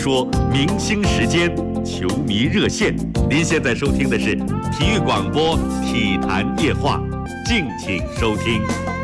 说明星时间，球迷热线。您现在收听的是体育广播体坛夜话，敬请收听。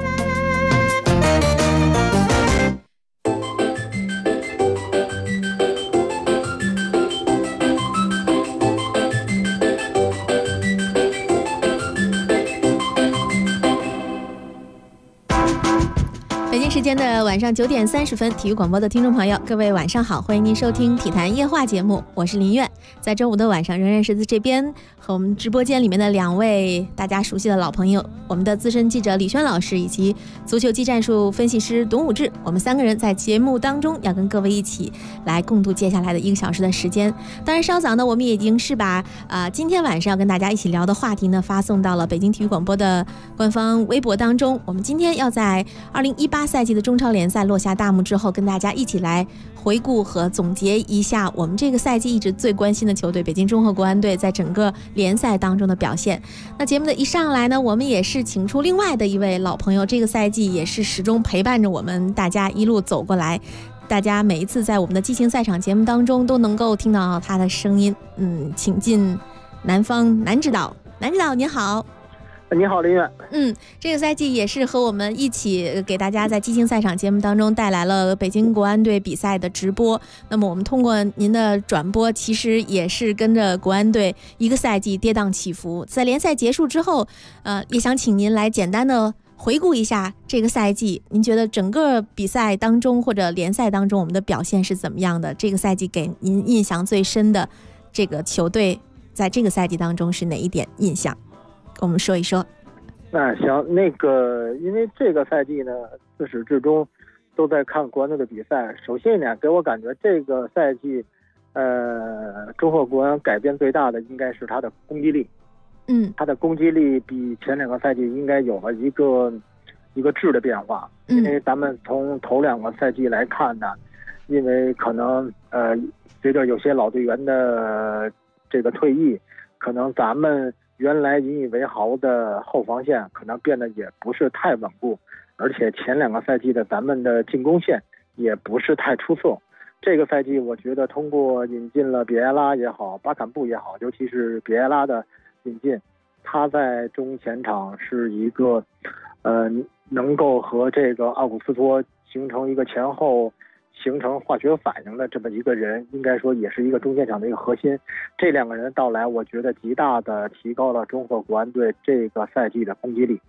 北京时间的晚上9点30分，体育广播的听众朋友，各位晚上好，欢迎您收听体坛夜话节目，我是林苑。在周五的晚上，仍然是在这边和我们直播间里面的两位大家熟悉的老朋友，我们的资深记者李轩老师以及足球技战术分析师董武志，我们三个人在节目当中要跟各位一起来共度接下来的1个小时的时间。当然稍早呢，我们已经是把今天晚上要跟大家一起聊的话题呢发送到了北京体育广播的官方微博当中。我们今天要在2018赛季的中超联赛落下大幕之后，跟大家一起来回顾和总结一下我们这个赛季一直最关心的球队北京中赫国安队在整个联赛当中的表现。那节目的一上来呢，我们也是请出另外的一位老朋友，这个赛季也是始终陪伴着我们大家一路走过来，大家每一次在我们的激情赛场节目当中都能够听到他的声音。请进南方南指导，南指导您好。 你好，林远。 这个赛季也是和我们一起给大家在激情赛场节目当中带来了北京国安队比赛的直播。那么我们通过您的转播，其实也是跟着国安队一个赛季跌宕起伏。在联赛结束之后，也想请您来简单的回顾一下这个赛季，您觉得整个比赛当中或者联赛当中我们的表现是怎么样的？这个赛季给您印象最深的这个球队，在这个赛季当中是哪一点印象？跟我们说一说。 行，因为这个赛季呢，自始至终都在看国安队的比赛。首先一点，给我感觉这个赛季，中赫国安改变最大的应该是他的攻击力。他的攻击力比前2个赛季应该有了一个质的变化。因为咱们从头2个赛季来看呢，因为可能随着有些老队员的这个退役，可能咱们原来引以为豪的后防线可能变得也不是太稳固，而且前2个赛季的咱们的进攻线也不是太出色。这个赛季我觉得通过引进了比埃拉也好，巴坎布也好，尤其是比埃拉的引进，他在中前场是一个能够和这个奥古斯托形成一个前后形成化学反应的这么一个人，应该说也是一个中前场的一个核心。这2个人的到来，我觉得极大的提高了中赫国安队这个赛季的攻击力。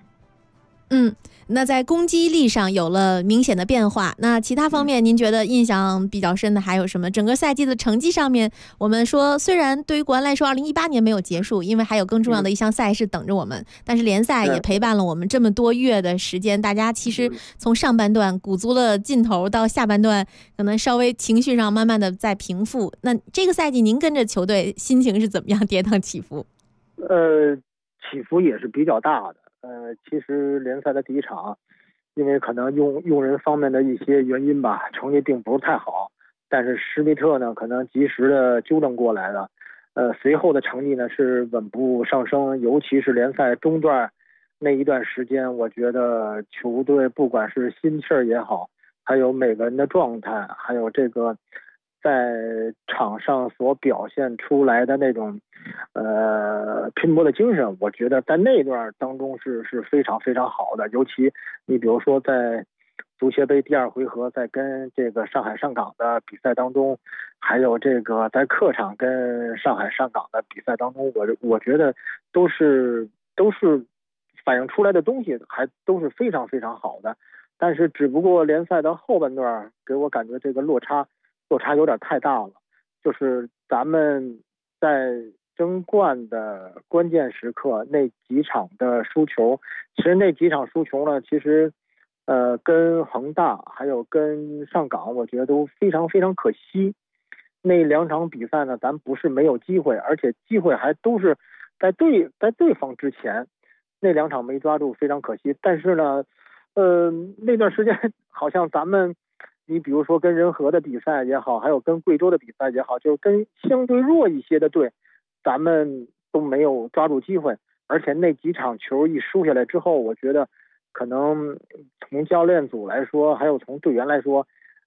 那在攻击力上有了明显的变化，那其他方面您觉得印象比较深的还有什么？整个赛季的成绩上面，我们说虽然对于国安来说2018年没有结束，因为还有更重要的一项赛事等着我们，但是联赛也陪伴了我们这么多月的时间，大家其实从上半段鼓足了劲头到下半段可能稍微情绪上慢慢的在平复。那这个赛季您跟着球队心情是怎么样跌宕起伏？ 起伏也是比较大的。其实联赛的第一场，因为可能用人方面的一些原因吧，成绩并不是太好，但是施密特呢可能及时的纠正过来了。随后的成绩呢是稳步上升，尤其是联赛中段那一段时间，我觉得球队不管是心气儿也好，还有每个人的状态，还有这个在场上所表现出来的那种拼搏的精神，我觉得在那段当中是非常非常好的。尤其你比如说在足协杯第2回合，在跟这个上海上港的比赛当中，还有这个在客场跟上海上港的比赛当中，我觉得都是反映出来的东西还都是非常非常好的。但是只不过联赛的后半段给我感觉这个落差有点太大了，就是咱们在争冠的关键时刻那几场的输球，其实那几场输球呢，其实跟恒大还有跟上港，我觉得都非常非常可惜。那2场比赛呢，咱不是没有机会，而且机会还都是在对方之前，那2场没抓住，非常可惜。但是呢，那段时间好像咱们，你比如说跟仁和的比赛也好，还有跟贵州的比赛也好，就是跟相对弱一些的队，咱们都没有抓住机会。而且那几场球一输下来之后，我觉得可能从教练组来说，还有从队员来说，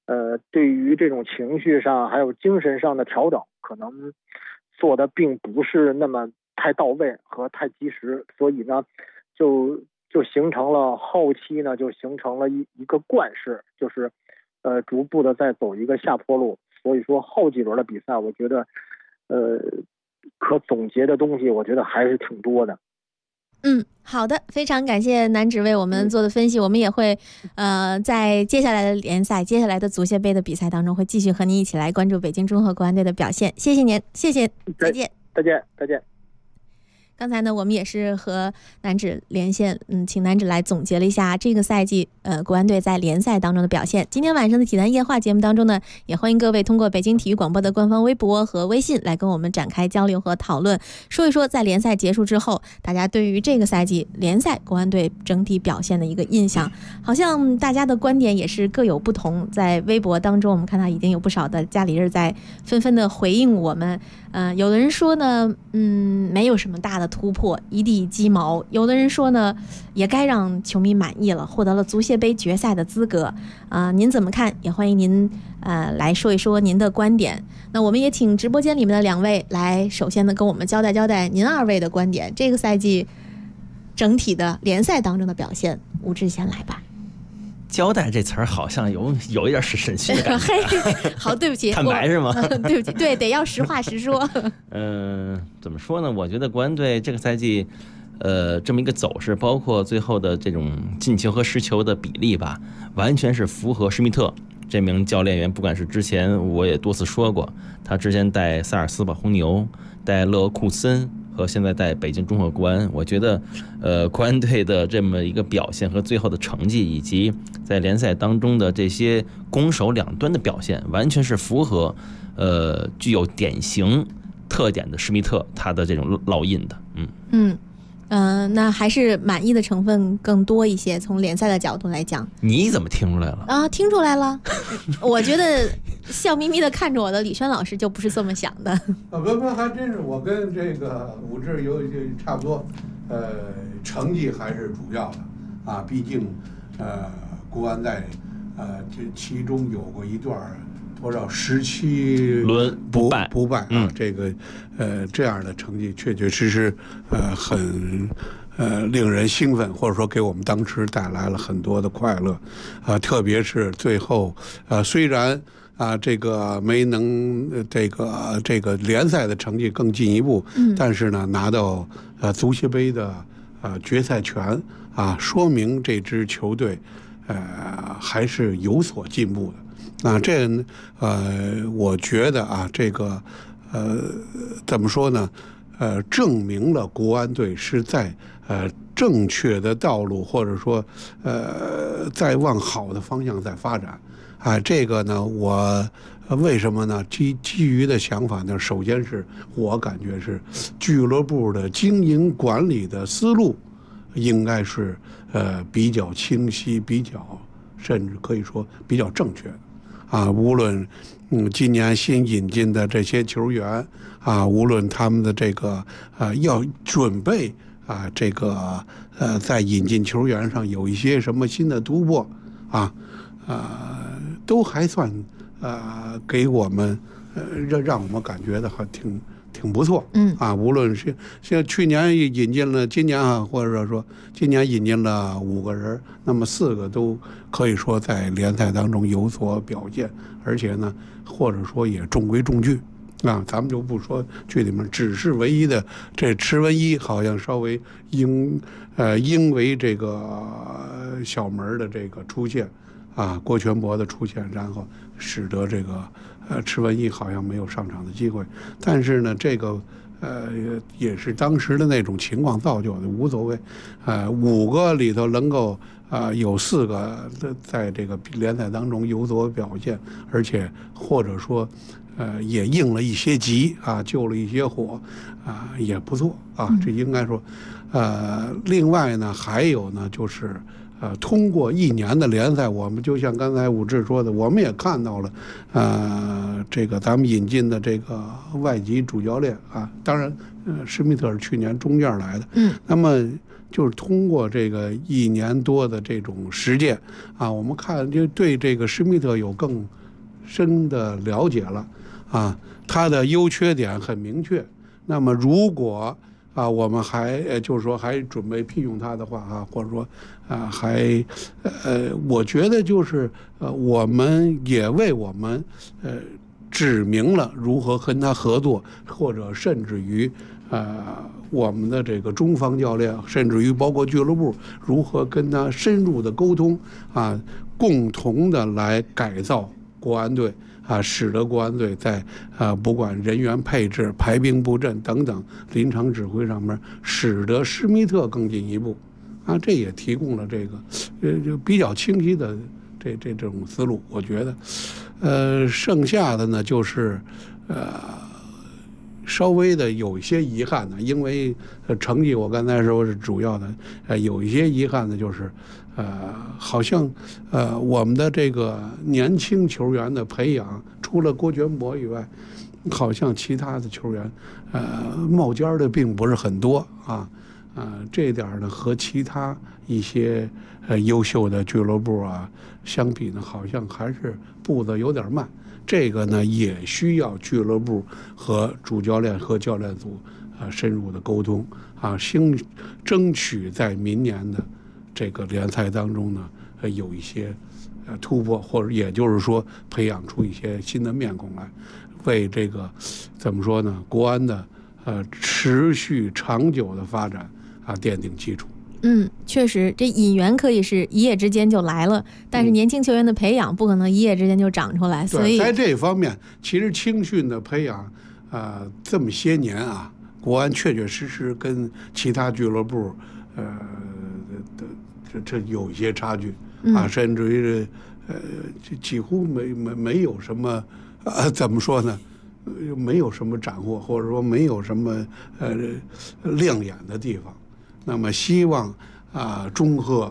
对于这种情绪上还有精神上的调整，可能做的并不是那么太到位和太及时，所以呢，就形成了后期呢，就形成了一个惯式，就是逐步的在走一个下坡路。所以说后几轮的比赛，我觉得可总结的东西，我觉得还是挺多的。 好的，非常感谢南指为我们做的分析，我们也会在接下来的联赛、接下来的足协杯的比赛当中，会继续和您一起来关注北京中赫国安队的表现。谢谢您，谢谢，再见， 再见，再见。 刚才呢，我们也是和南指连线，请南指来总结了一下这个赛季国安队在联赛当中的表现。今天晚上的体坛夜话节目当中呢，也欢迎各位通过北京体育广播的官方微博和微信来跟我们展开交流和讨论，说一说在联赛结束之后，大家对于这个赛季联赛国安队整体表现的一个印象。好像大家的观点也是各有不同，在微博当中我们看到已经有不少的家里人在纷纷的回应我们。有的人说呢，没有什么大的突破，一地鸡毛。有的人说呢，也该让球迷满意了，获得了足协杯决赛的资格。您怎么看？也欢迎您来说一说您的观点。那我们也请直播间里面的两位来，首先呢跟我们交代您二位的观点。这个赛季整体的联赛当中的表现，吴志先来吧。 交代这词儿好像有一点审讯的感觉。 好，对不起， 坦白是吗？ 对不起，对，得要实话实说。 怎么说呢？我觉得国安队这个赛季，这么一个走势，包括最后的这种进球和失球的比例吧，完全是符合施密特这名教练员。不管是之前我也多次说过，他之前带萨尔斯堡红牛，带勒沃库森，和现在带北京中赫国安，我觉得，国安队的这么一个表现和最后的成绩，以及在联赛当中的这些攻守两端的表现，完全是符合，具有典型特点的施密特他的这种烙印的。 那还是满意的成分更多一些。从联赛的角度来讲， 你怎么听出来了啊？听出来了。我觉得笑眯眯的看着我的李轩老师就不是这么想的。 不，还真是我跟这个武志有差不多。成绩还是主要的啊，毕竟国安在这其中有过一段多少17轮不败啊，这个这样的成绩确确实实很令人兴奋，或者说给我们当时带来了很多的快乐特别是最后虽然这个没能这个联赛的成绩更进一步，但是呢拿到足协杯的决赛权说明这支球队还是有所进步的。我觉得这个怎么说呢？证明了国安队是在正确的道路，或者说在往好的方向在发展这个呢，我为什么呢？基于的想法呢，首先是我感觉是俱乐部的经营管理的思路应该是比较清晰，甚至可以说比较正确的。无论今年新引进的这些球员无论他们的这个要准备这个在引进球员上有一些什么新的突破都还算给我们让我们感觉的还挺不错。无论是像去年引进了，今年或者说今年引进了5个人，那么4个都可以说在联赛当中有所表现，而且呢，或者说也中规中矩咱们就不说剧里面，只是唯一的这池文一好像稍微因为这个小门的这个出现郭全博的出现，然后使得这个池文一好像没有上场的机会。但是呢，这个也是当时的那种情况造就的，无所谓。5个里头能够有4个在这个联赛当中有所表现，而且或者说也应了一些急救了一些火也不错这应该说另外呢，还有呢就是通过1年的联赛，我们就像刚才武志说的，我们也看到了这个咱们引进的这个外籍主教练当然施密特是去年中间来的那么就是通过这个1年多的这种实践我们看就对这个施密特有更深的了解了啊，它的优缺点很明确。那么如果我们还就是说还准备聘用他的话或者说我觉得就是我们也为我们指明了如何跟他合作，或者甚至于我们的这个中方教练，甚至于包括俱乐部如何跟他深入的沟通共同的来改造国安队使得国安队在不管人员配置、排兵布阵等等临场指挥上面，使得施密特更进一步这也提供了这个就比较清晰的这种思路。我觉得剩下的呢就是稍微的有一些遗憾呢，因为成绩我刚才说是主要的，有一些遗憾的就是好像我们的这个年轻球员的培养，除了郭全博以外，好像其他的球员冒尖的并不是很多这一点呢和其他一些优秀的俱乐部相比呢，好像还是步子有点慢。这个呢也需要俱乐部和主教练和教练组深入的沟通争取在明年的这个联赛当中呢有一些突破，或者也就是说培养出一些新的面孔来，为这个怎么说呢，国安的持续长久的发展奠定基础。 确实，这引援可以是一夜之间就来了，但是年轻球员的培养不可能一夜之间就长出来，所以在这方面，其实青训的培养这么些年国安确确实实跟其他俱乐部这有一些差距甚至于几乎没有什么怎么说呢？没有什么斩获，或者说没有什么亮眼的地方。那么希望中赫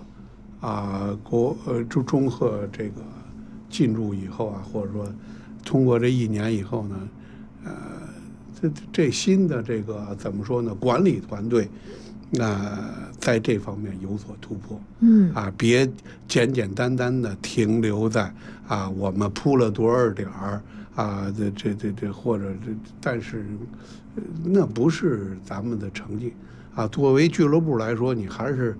中赫这个进入以后或者说通过这1年以后呢，这新的这个怎么说呢，管理团队在这方面有所突破，别简简单单的停留在我们扑了多少点这或者但是那不是咱们的成绩作为俱乐部来说，你还是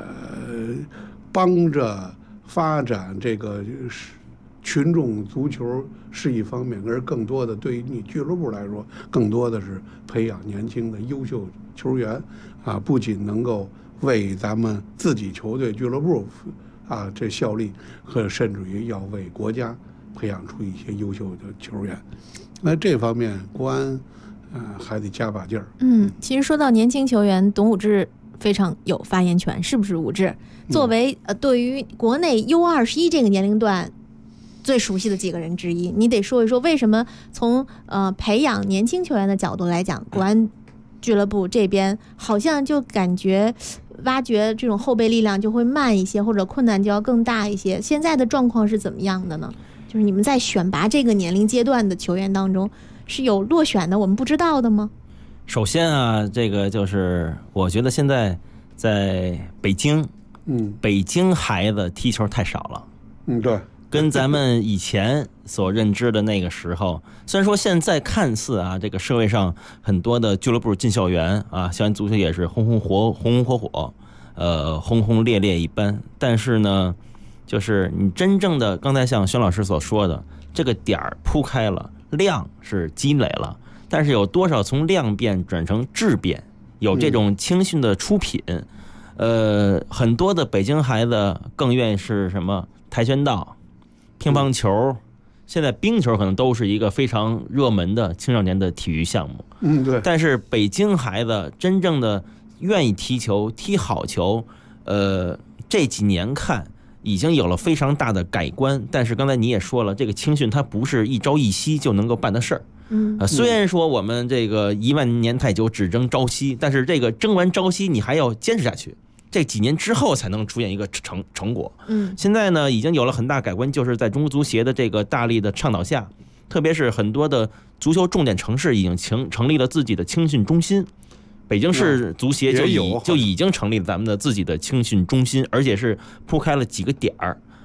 帮着发展这个群众足球是一方面，而更多的对于你俱乐部来说，更多的是培养年轻的优秀球员不仅能够为咱们自己球队俱乐部这效力，和甚至于要为国家培养出一些优秀的球员。那这方面国安还得加把劲儿。 其实说到年轻球员，董武志非常有发言权，是不是武志？作为对于国内 U21这个年龄段最熟悉的几个人之一，你得说一说为什么从培养年轻球员的角度来讲，国安俱乐部这边好像就感觉挖掘这种后备力量就会慢一些，或者困难就要更大一些。现在的状况是怎么样的呢？就是你们在选拔这个年龄阶段的球员当中，是有落选的我们不知道的吗？ 首先这个就是我觉得现在在北京，北京孩子踢球太少了。 对， 跟咱们以前所认知的那个时候，虽然说现在看似这个社会上很多的俱乐部进校园校园足球也是红红火火，轰轰烈烈一般，但是呢，就是你真正的刚才像轩老师所说的，这个点儿铺开了，量是积累了，但是有多少从量变转成质变，有这种青训的出品，很多的北京孩子更愿意是什么跆拳道、乒乓球，现在冰球可能都是一个非常热门的青少年的体育项目。 对。 但是北京孩子真正的愿意踢球、踢好球，这几年看已经有了非常大的改观。但是刚才你也说了，这个青训它不是一朝一夕就能够办的事儿。虽然说我们这个10000年太久只争朝夕，但是这个争完朝夕你还要坚持下去，这几年之后才能出现一个成果。现在呢已经有了很大改观，就是在中国足协的这个大力的倡导下，特别是很多的足球重点城市已经成立了自己的青训中心。北京市足协就已经成立了咱们的自己的青训中心，而且是铺开了几个点儿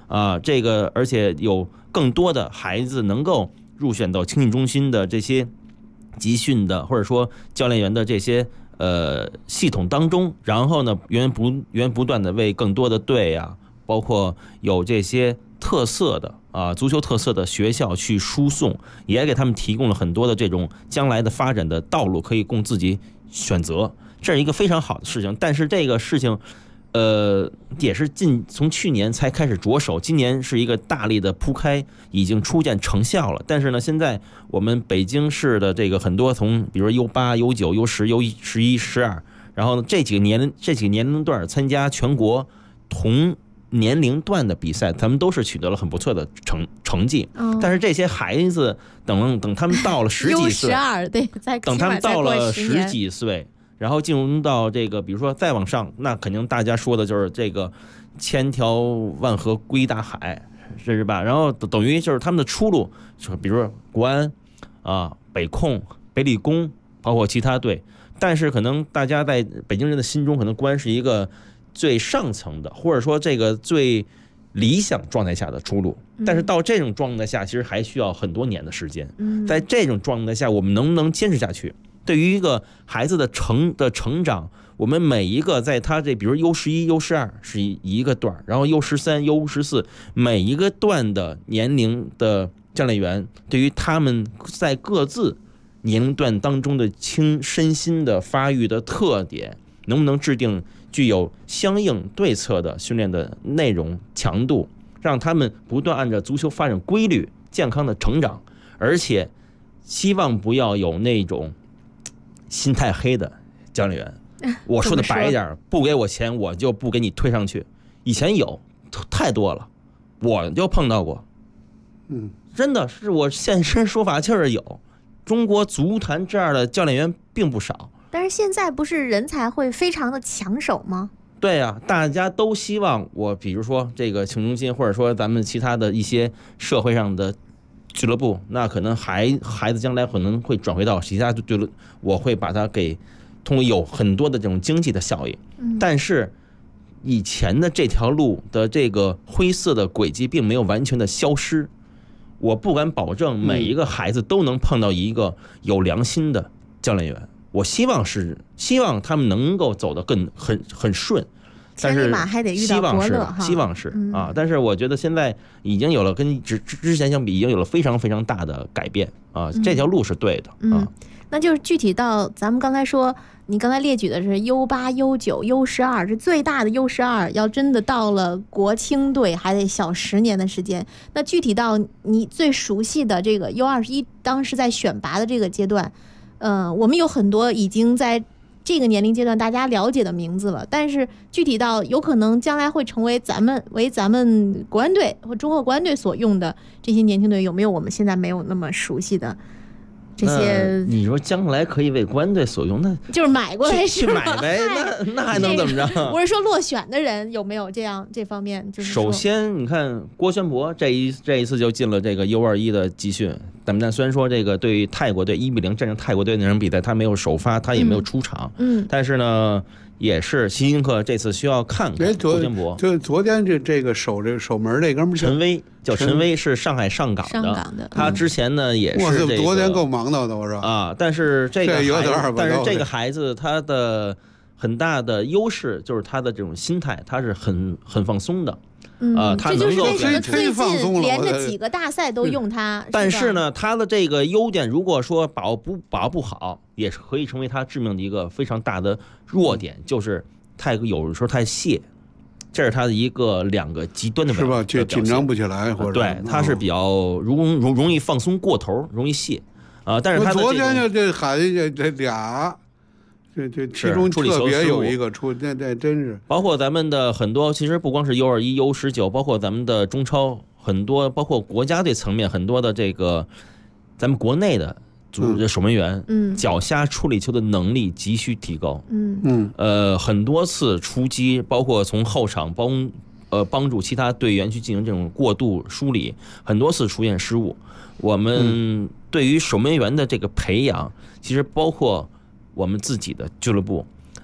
这个而且有更多的孩子能够入选到青训中心的这些集训的或者说教练员的这些系统当中，然后呢源源不断的为更多的队啊，包括有这些特色的足球特色的学校去输送，也给他们提供了很多的这种将来的发展的道路可以供自己选择，这是一个非常好的事情。但是这个事情也是从去年才开始着手，今年是一个大力的铺开，已经初见成效了。但是呢，现在我们北京市的这个很多从比如 U8、U9、U10、U11、12，然后呢这几个年龄段参加全国同年龄段的比赛，他们都是取得了很不错的成绩。但是这些孩子等他们到了10几岁 ，U12对， 等他们到了10几岁。然后进入到这个比如说再往上，那肯定大家说的就是这个千条万河归大海，是吧？然后等于就是他们的出路，比如说国安北控、北理工，包括其他队。但是可能大家在北京人的心中，可能国安是一个最上层的，或者说这个最理想状态下的出路。但是到这种状态下，其实还需要很多年的时间。在这种状态下，我们能不能坚持下去？对于一个孩子的成长，我们每一个在他这比如 U11、U12 是一个段，然后 U13、U14 每一个段的年龄的教练员，对于他们在各自年龄段当中的身心的发育的特点，能不能制定具有相应对策的训练的内容强度，让他们不断按照足球发展规律健康的成长，而且希望不要有那种心太黑的教练员。我说的白一点，不给我钱我就不给你推上去。以前有太多了，我就碰到过。真的是我现身说法，就是有中国足坛这样的教练员并不少。 但是现在不是人才会非常的抢手吗？ 对啊，大家都希望我比如说这个青中心，或者说咱们其他的一些社会上的俱乐部，那可能孩子将来可能会转回到其他俱乐部，我会把它给通过有很多的这种经济的效益。但是以前的这条路的这个灰色的轨迹并没有完全的消失。我不敢保证每一个孩子都能碰到一个有良心的教练员，我希望他们能够走得很顺。但是希望是但是我觉得现在已经有了跟之前相比，已经有了非常非常大的改变这条路是对的那就是具体到咱们刚才说，你刚才列举的是 U8、U9、U12， 是最大的 U12， 要真的到了国青队还得小10年的时间。那具体到你最熟悉的这个 U21， 当时在选拔的这个阶段，我们有很多已经在这个年龄阶段大家了解的名字了，但是具体到有可能将来会成为咱们国安队或中国国安队所用的这些年轻队，有没有我们现在没有那么熟悉的这些？ 你说将来可以为国安队所用，那就是买过来去买呗，那还能怎么着？ 我是说落选的人有没有这方面？就是首先你看郭轩博这一次就进了这个 U21 的集训。但虽然说这个对于泰国队1-0战胜泰国队那场比赛他没有首发，他也没有出场，但是呢也是希金克这次需要看看郭轩博。 就昨天这个守门这哥们陈威，叫陈威，是上海上港的，他之前呢也是这个昨天够忙到的，我说但是这个孩子他的很大的优势就是他的这种心态，他是很放松的。他这就是为什么最近连着几个大赛都用他。 但是呢，他的这个优点，如果说把握不好，也是可以成为他致命的一个非常大的弱点，就是有的时候太懈，这是他的两个极端的表现，是吧？ 就紧张不起来，或者对，他是比较容易放松过头，容易懈但是他昨天这孩子这俩。这其中特别有一个那真是包括咱们的很多，其实不光是 U21、U19， 包括咱们的中超很多，包括国家队层面很多的这个咱们国内的守门员，脚下处理球的能力急需提高。很多次出击，包括从后场帮助其他队员去进行这种过度梳理，很多次出现失误。我们对于守门员的这个培养，其实包括我们自己的俱乐部，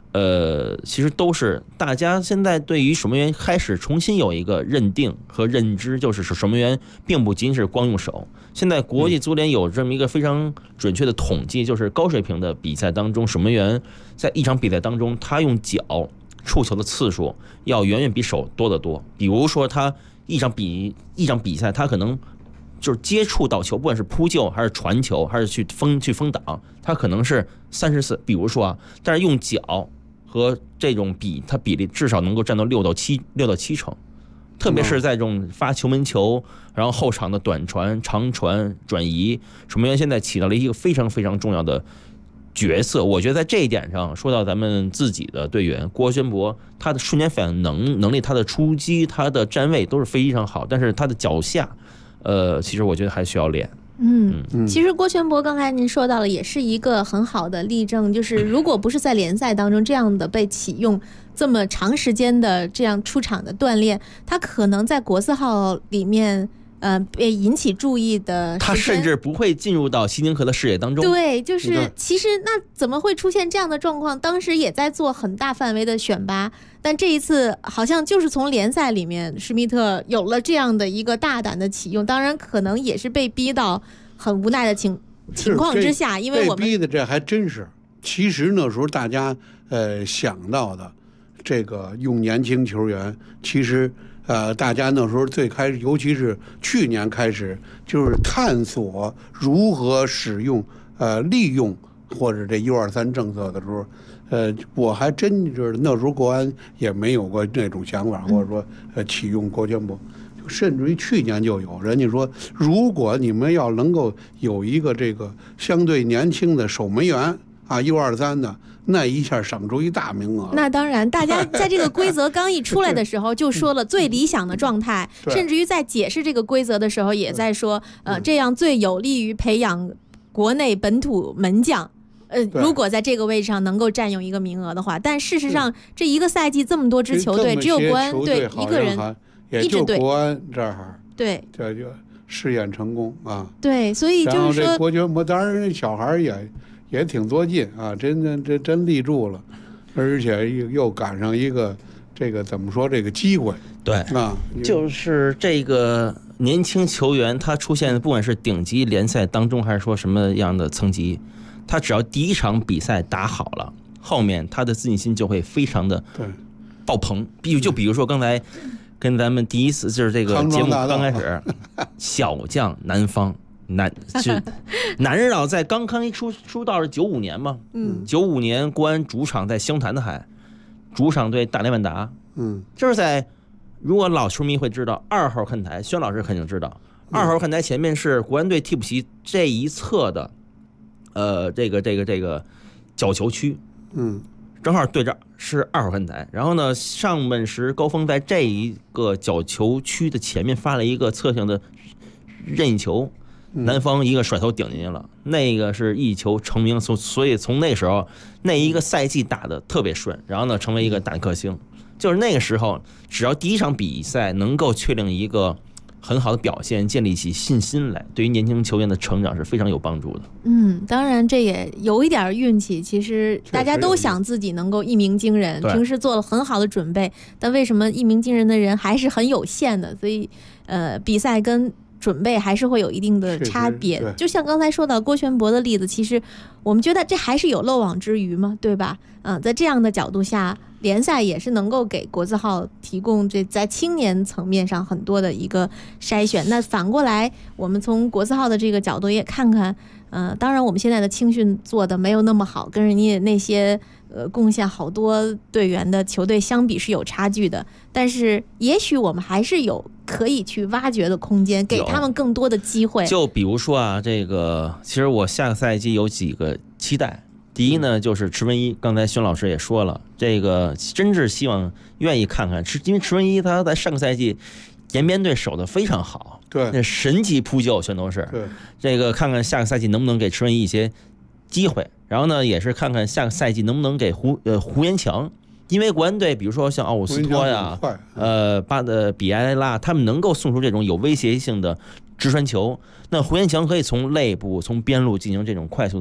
其实都是大家现在对于守门员开始重新有一个认定和认知，就是守门员并不仅是光用手。现在国际足联有这么一个非常准确的统计，就是高水平的比赛当中，守门员在一场比赛当中，他用脚触球的次数要远远比手多得多。比如说他一场比赛，他可能就是接触到球，不管是扑救还是传球还是去封挡，他可能是30次。比如说啊，但是用脚和这种它比例至少能够占到6到7成，特别是在这种发球门球，然后后场的短传、长传、转移，守门员现在起到了一个非常非常重要的角色。我觉得在这一点上，说到咱们自己的队员郭轩博，他的瞬间反应能力，他的出击，他的站位都是非常好，但是他的脚下，其实我觉得还需要练。 其实郭轩博刚才您说到了，也是一个很好的例证，就是如果不是在联赛当中这样的被启用这么长时间的这样出场的锻炼，他可能在国字号里面被引起注意的， 他甚至不会进入到希丁克的视野当中。 对，就是其实那怎么会出现这样的状况？当时也在做很大范围的选拔，但这一次好像就是从联赛里面施密特有了这样的一个大胆的启用，当然可能也是被逼到很无奈的情况之下，因为我们被逼的这还真是。其实那时候大家想到的这个用年轻球员，其实大家那时候最开始，尤其是去年开始，就是探索如何使用利用或者这123政策的时候，我还真就是那时候国安也没有过那种想法，或者说启用郭轩博。甚至于去年就有人家说，如果你们要能够有一个这个相对年轻的守门员啊，123的，那一下省出一大名额。 那当然，大家在这个规则刚一出来的时候就说了最理想的状态，甚至于在解释这个规则的时候也在说，这样最有利于培养国内本土门将。如果在这个位置上能够占用一个名额的话，但事实上这一个赛季这么多支球队，只有国安队一个人。 也就国安这儿， 对， 这就试验成功啊。 对，所以就是说，然后这郭轩博，当然这小孩也挺多劲啊，真立住了，而且又赶上一个这个怎么说这个机会， 对啊， 就是这个年轻球员他出现，不管是顶级联赛当中，还是说什么样的层级，他只要第一场比赛打好了，后面他的自信心就会非常的爆棚。比如说刚才。跟咱们第一次就是这个节目刚开始，小将南方南日岛在刚一出道是95年嘛，95年国安主场在湘潭的海，主场对大连万达，就是在如果老球迷会知道2号看台，轩老师肯定知道，2号看台前面是国安队替补席这一侧的，这个角球区，正好对着是2号看台，然后呢，上半时高峰在这一个角球区的前面发了一个侧向的任意球，南方一个甩头顶进去了，那个是一球成名，所以从那时候那一个赛季打得特别顺，然后呢成为一个大克星，就是那个时候只要第一场比赛能够确定一个很好的表现，建立起信心来，对于年轻球员的成长是非常有帮助的。 当然这也有一点运气，其实大家都想自己能够一鸣惊人，平时做了很好的准备，但为什么一鸣惊人的人还是很有限的？所以比赛跟准备还是会有一定的差别。就像刚才说到郭轩博的例子，其实我们觉得这还是有漏网之鱼嘛，对吧？在这样的角度下，联赛也是能够给国字号提供这在青年层面上很多的一个筛选。那反过来，我们从国字号的这个角度也看看，当然我们现在的青训做的没有那么好，跟人家那些贡献好多队员的球队相比是有差距的，但是也许我们还是有可以去挖掘的空间，给他们更多的机会。 就比如说啊，这个其实我下个赛季有几个期待。第一呢，就是池文一，刚才孙老师也说了，这个真是希望愿意看看，因为池文一他在上个赛季延边队守得非常好， 对， 那神级扑救全都是， 对， 这个看看下个赛季能不能给池文一一些机会，然后呢，也是看看下个赛季能不能给胡延强，因为国安队比如说像奥古斯托呀，比埃拉，他们能够送出这种有威胁性的直传球，那胡延强可以从内部从边路进行这种快速的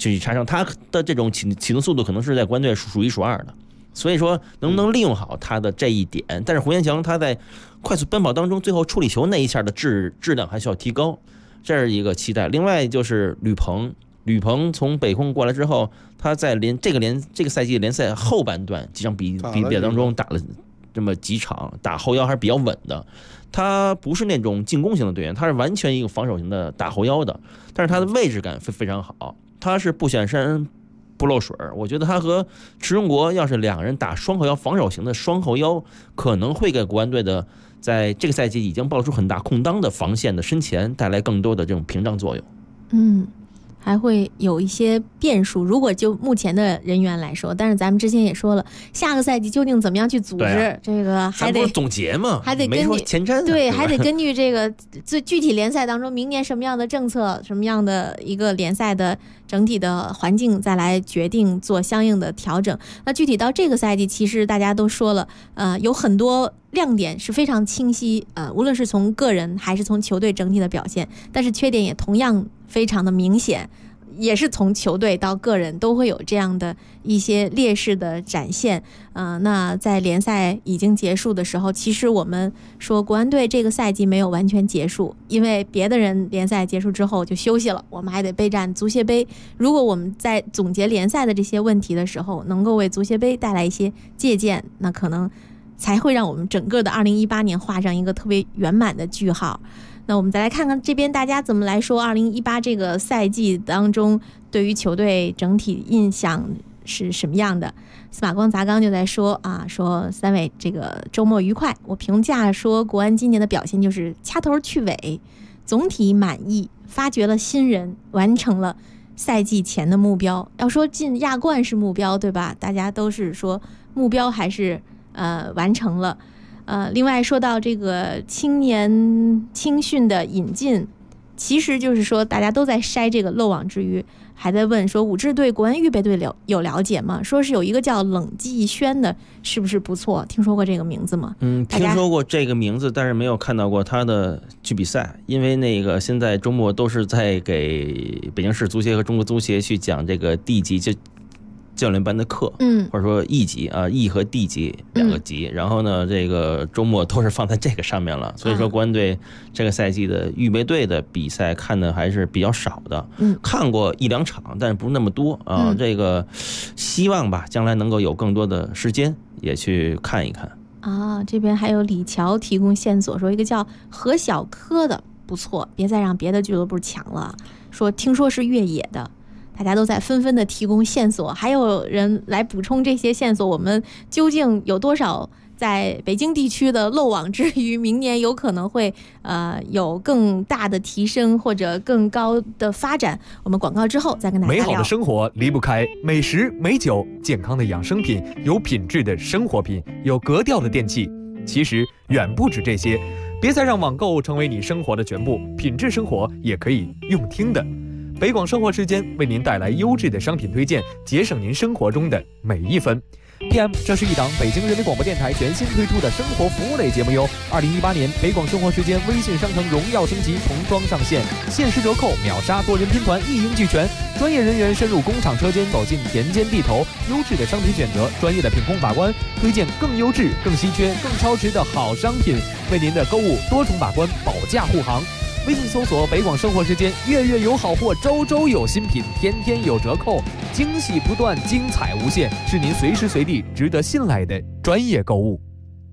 去产生，他的这种启动速度可能是在国家队数一数二的。所以说能不能利用好他的这一点，但是胡彦强他在快速奔跑当中最后处理球那一下的质量还需要提高，这是一个期待。另外就是吕鹏从北控过来之后，他在这个赛季联赛后半段几场比赛当中打了这么几场，打后腰还是比较稳的。他不是那种进攻型的队员，他是完全一个防守型的打后腰的，但是他的位置感非常好，他是不显山不漏水。我觉得他和池忠国要是两个人打双后腰防守型的双后腰，可能会给国安队的在这个赛季已经暴露出很大空当的防线的身前带来更多的这种屏障作用。 还会有一些变数，如果就目前的人员来说，但是咱们之前也说了，下个赛季究竟怎么样去组织，这个还得总结嘛， 还得根据前瞻， 对，还得根据这个最具体联赛当中明年什么样的政策，什么样的一个联赛的整体的环境，再来决定做相应的调整。那具体到这个赛季，其实大家都说了，有很多亮点是非常清晰，无论是从个人还是从球队整体的表现，但是缺点也同样非常的明显，也是从球队到个人都会有这样的一些劣势的展现。那在联赛已经结束的时候，其实我们说国安队这个赛季没有完全结束，因为别的人联赛结束之后就休息了，我们还得备战足协杯。如果我们在总结联赛的这些问题的时候，能够为足协杯带来一些借鉴，那可能才会让我们整个的2018年画上一个特别圆满的句号。那我们再来看看这边大家怎么来说2018这个赛季当中对于球队整体印象是什么样的。司马光砸缸就在说说三位这个周末愉快，我评价说国安今年的表现就是掐头去尾，总体满意，发掘了新人，完成了赛季前的目标。要说进亚冠是目标对吧，大家都是说目标还是完成了。另外说到这个青年青训的引进，其实就是说大家都在筛这个漏网之鱼，还在问说武智对国安预备队有了解吗？说是有一个叫冷季轩的，是不是不错？听说过这个名字吗？ 听说过这个名字，但是没有看到过他的去比赛，因为那个现在周末都是在给北京市足协和中国足协去讲这个D级教练班的课，或者说 E 级E 和 D 级两个级，然后呢，这个周末都是放在这个上面了，所以说国安队这个赛季的预备队的比赛看的还是比较少的，看过1-2场，但是不是那么多这个希望吧，将来能够有更多的时间也去看一看这边还有李乔提供线索，说一个叫何小科的不错，别再让别的俱乐部抢了，说听说是越野的。大家都在纷纷的提供线索，还有人来补充这些线索，我们究竟有多少在北京地区的漏网之鱼，明年有可能会有更大的提升或者更高的发展。我们广告之后再跟大家聊。 美好的生活离不开美食美酒，健康的养生品，有品质的生活品，有格调的电器，其实远不止这些。别再让网购成为你生活的全部，品质生活也可以用听的。北广生活时间为您带来优质的商品推荐，节省您生活中的每一分。PM， 这是一档北京人民广播电台全新推出的生活服务类节目哟。2018年北广生活时间微信商城荣耀升级重装上线，限时折扣，秒杀多人拼团，一应俱全。专业人员深入工厂车间，走进田间地头，优质的商品选择，专业的品控把关，推荐更优质、更稀缺、更超值的好商品，为您的购物多重把关，保价护航。微信搜索北广生活时间，月月有好货，周周有新品，天天有折扣，惊喜不断，精彩无限，是您随时随地值得信赖的专业购物。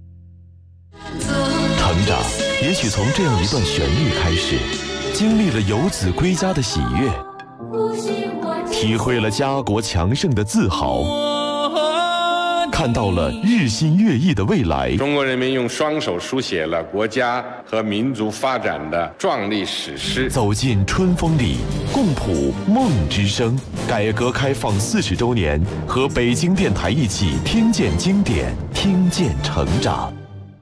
成长也许从这样一段旋律开始，经历了游子归家的喜悦，体会了家国强盛的自豪，看到了日新月异的未来。 中国人民用双手书写了国家和民族发展的壮丽史诗。 走进春风里，共谱梦之声。改革开放40周年，和北京电台一起听见经典，听见成长。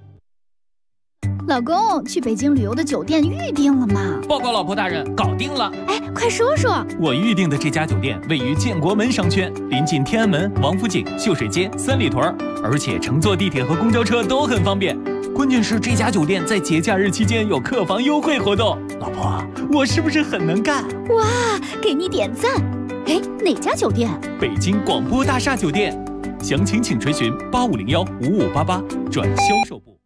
老公，去北京旅游的酒店预定了吗？ 报告老婆大人，搞定了。 哎，快说说。 我预定的这家酒店位于建国门商圈，临近天安门、王府井、秀水街、三里屯，而且乘坐地铁和公交车都很方便。关键是这家酒店在节假日期间有客房优惠活动。老婆，我是不是很能干？ 哇，给你点赞。 哎，哪家酒店？ 北京广播大厦酒店，详情请垂询8501-5588转销售部。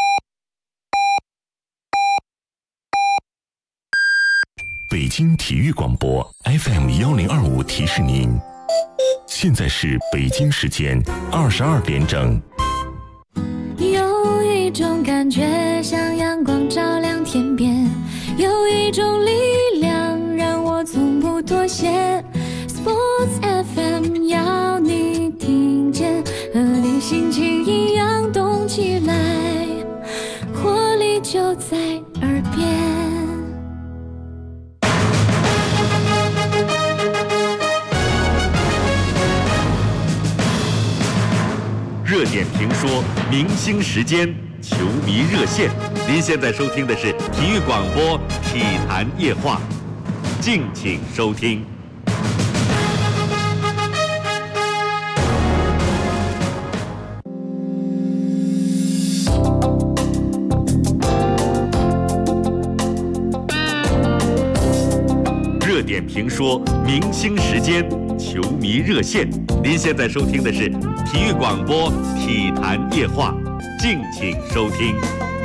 北京体育广播 FM1025提示您，现在是北京时间22点整。 有一种感觉像阳光照亮天边，有一种力量让我从不妥协。Sports FM 要你听见，和你心情一样动起来，活力就在耳边。 热点评说，明星时间，球迷热线。您现在收听的是体育广播体坛夜话，敬请收听。热点评说，明星时间，球迷热线。您现在收听的是体育广播体坛夜话，敬请收听。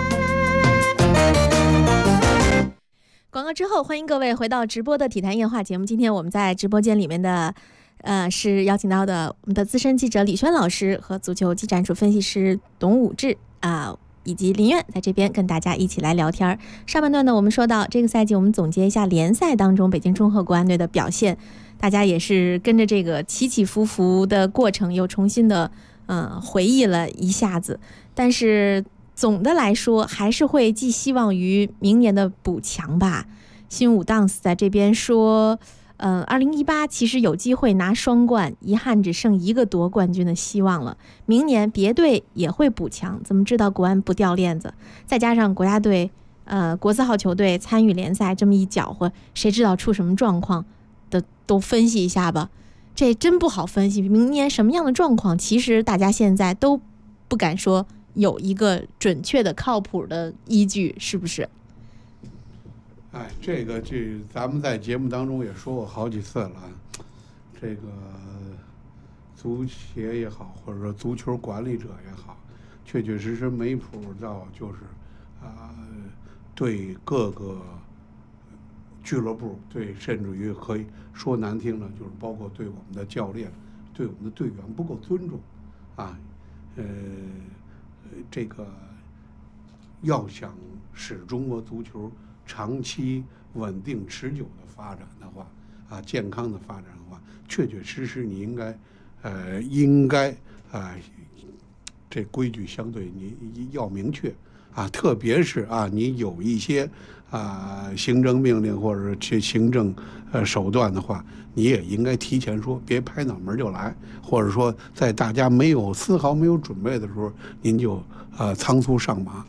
广告之后，欢迎各位回到直播的体坛夜话节目。今天我们在直播间里面的是邀请到的我们的资深记者李轩老师和足球技战术分析师董武志以及林苑在这边跟大家一起来聊天。上半段呢，我们说到这个赛季，我们总结一下联赛当中北京中赫国安队的表现，大家也是跟着这个起起伏伏的过程又重新的回忆了一下子。但是总的来说，还是会寄希望于明年的补强吧。新武当斯在这边说2018其实有机会拿双冠，遗憾只剩一个夺冠军的希望了。明年别队也会补强，怎么知道国安不掉链子？再加上国家队国字号球队参与联赛，这么一搅和，谁知道出什么状况的，都分析一下吧。这真不好分析，明年什么样的状况，其实大家现在都不敢说有一个准确的靠谱的依据，是不是？ 这咱们在节目当中也说过好几次了，这个足协也好，或者说足球管理者也好，确确实实没谱到就是对各个俱乐部，对甚至于可以说难听了，就是包括对我们的教练、对我们的队员不够尊重这个要想使中国足球长期稳定持久的发展的话健康的发展的话，确确实实你应该这规矩相对你要明确特别是你有一些行政命令或者去行政手段的话，你也应该提前说，别拍脑门就来，或者说在大家丝毫没有准备的时候，您就仓促上马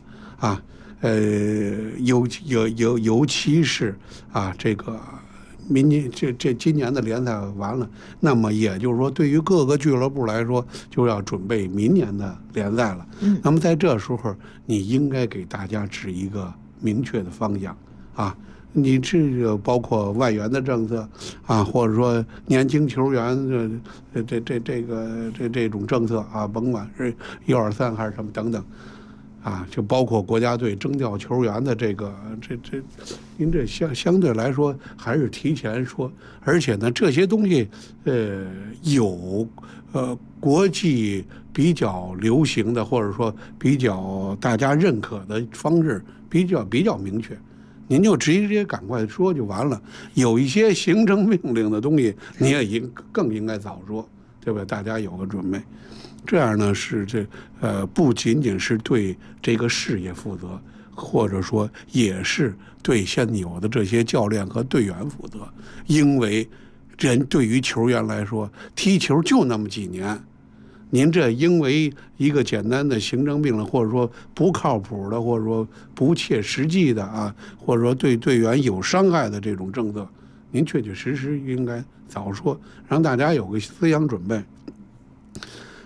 尤其是这个明年今年的联赛完了，那么也就是说，对于各个俱乐部来说，就要准备明年的联赛了。那么在这时候，你应该给大家指一个明确的方向你这个包括外援的政策或者说年轻球员这种政策甭管是123还是什么等等。就包括国家队征调球员的您这相对来说还是提前说，而且呢，这些东西有国际比较流行的，或者说比较大家认可的方式，比较明确，您就直接赶快说就完了。有一些行政命令的东西，你也更应该早说，对吧？大家有个准备。这样呢是不仅仅是对这个事业负责，或者说也是对现有的这些教练和队员负责。因为对于球员来说，踢球就那么几年，您这因为一个简单的行政命令，或者说不靠谱的，或者说不切实际的或者说对队员有伤害的这种政策，您确确实实应该早说，让大家有个思想准备。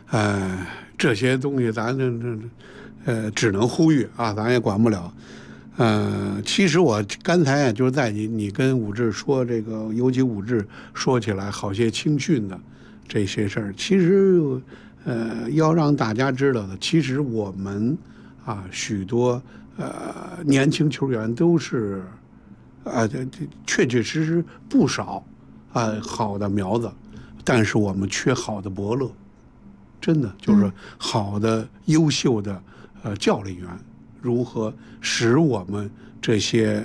这些东西咱只能呼吁咱也管不了。 其实我刚才就是在你跟武志说这个，尤其武志说起来好些青训的这些事儿，其实要让大家知道的，其实我们许多年轻球员都是确确实实不少好的苗子，但是我们缺好的伯乐，真的就是好的优秀的教练员。如何使我们这些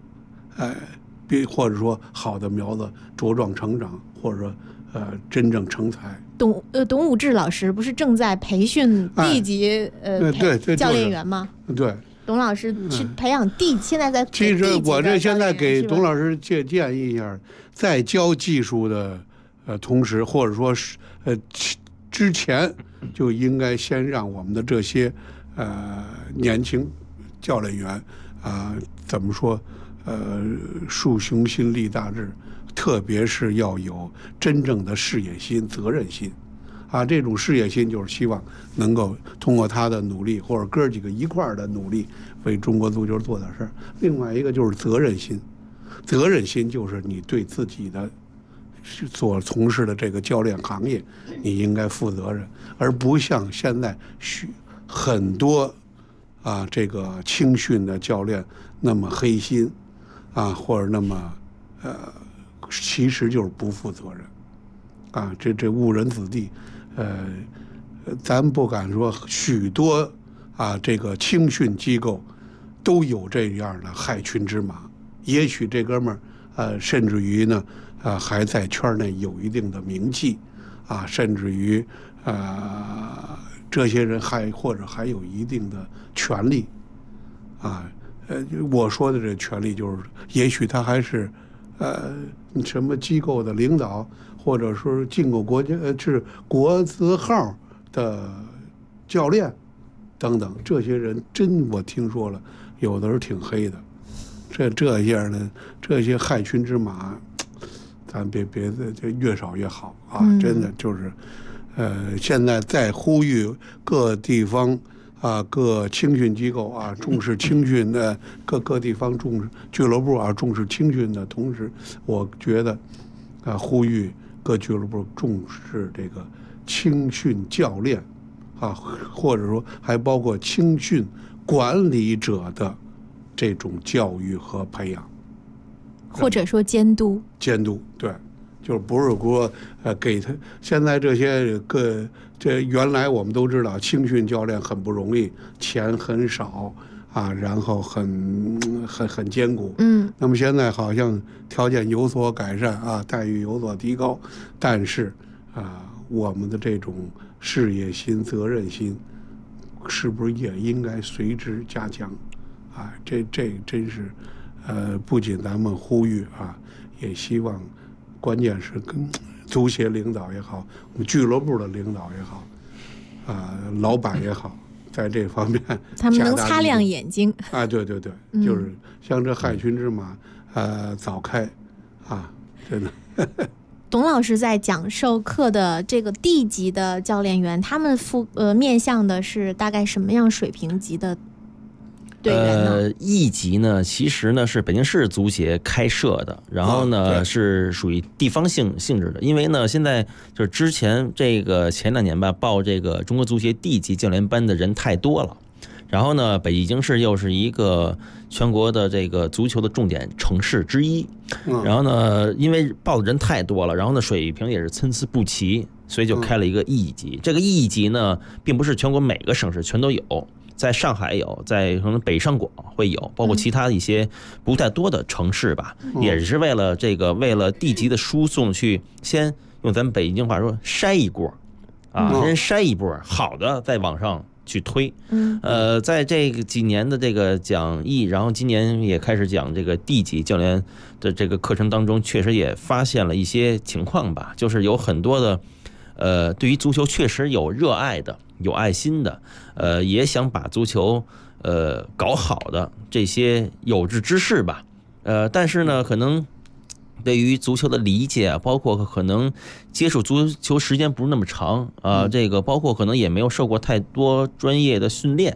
或者说好的苗子茁壮成长，或者说真正成才？ 董武志老师不是正在培训地级教练员吗？ 对， 董老师去培养现在在其实我这现在给董老师建议一下，在教技术的同时，或者说是之前就应该先让我们的这些年轻教练员怎么说树雄心立大志，特别是要有真正的事业心、责任心这种事业心就是希望能够通过他的努力，或者哥几个一块儿的努力，为中国足球做点事儿。另外一个就是责任心，责任心就是你对自己的所从事的这个教练行业，你应该负责任，而不像现在很多这个青训的教练那么黑心或者那么其实就是不负责任这误人子弟。咱不敢说许多这个青训机构都有这样的害群之马，也许这哥们儿甚至于呢还在圈内有一定的名气甚至于这些人或者还有一定的权利我说的这权利就是也许他还是什么机构的领导，或者说进过国家是国字号的教练等等，这些人我听说了有的是挺黑的，这样呢，这些害群之马咱别这越少越好真的就是现在在呼吁各地方各青训机构重视青训的各地方重视俱乐部重视青训的同时，我觉得呼吁各俱乐部重视这个青训教练或者说还包括青训管理者的这种教育和培养， 或者说监督， 对，就是不是说给他现在这些这原来我们都知道青训教练很不容易，钱很少然后很艰苦那么现在好像条件有所改善待遇有所提高，但是我们的这种事业心、责任心是不是也应该随之加强这真是不仅咱们呼吁也希望关键是跟足协领导也好，我们俱乐部的领导也好老板也好，在这方面他们能擦亮眼睛对，就是像这害群之马早开真的董老师在讲授课的这个地级的教练员，他们面向的是大概什么样水平级的队员呢 ？1级呢，其实呢是北京市足协开设的，然后呢是属于地方性质的。因为呢，现在就是之前前2年吧，报这个中国足协地级教练班的人太多了。然后呢，北京市又是一个全国的这个足球的重点城市之一。然后呢，因为报的人太多了，然后呢水平也是参差不齐，所以就开了一个1级。这个1级呢，并不是全国每个省市全都有。在上海有，在可能北上广会有，包括其他一些不太多的城市吧，也是为了地级的输送去先用咱们北京话说筛一锅先筛一波好的，再往上去推。在这个几年的这个讲义，然后今年也开始讲这个地级教练的这个课程当中，确实也发现了一些情况吧，就是有很多的对于足球确实有热爱的、有爱心的，也想把足球搞好的这些有志之士吧，但是呢，可能对于足球的理解，包括可能接触足球时间不是那么长这个包括可能也没有受过太多专业的训练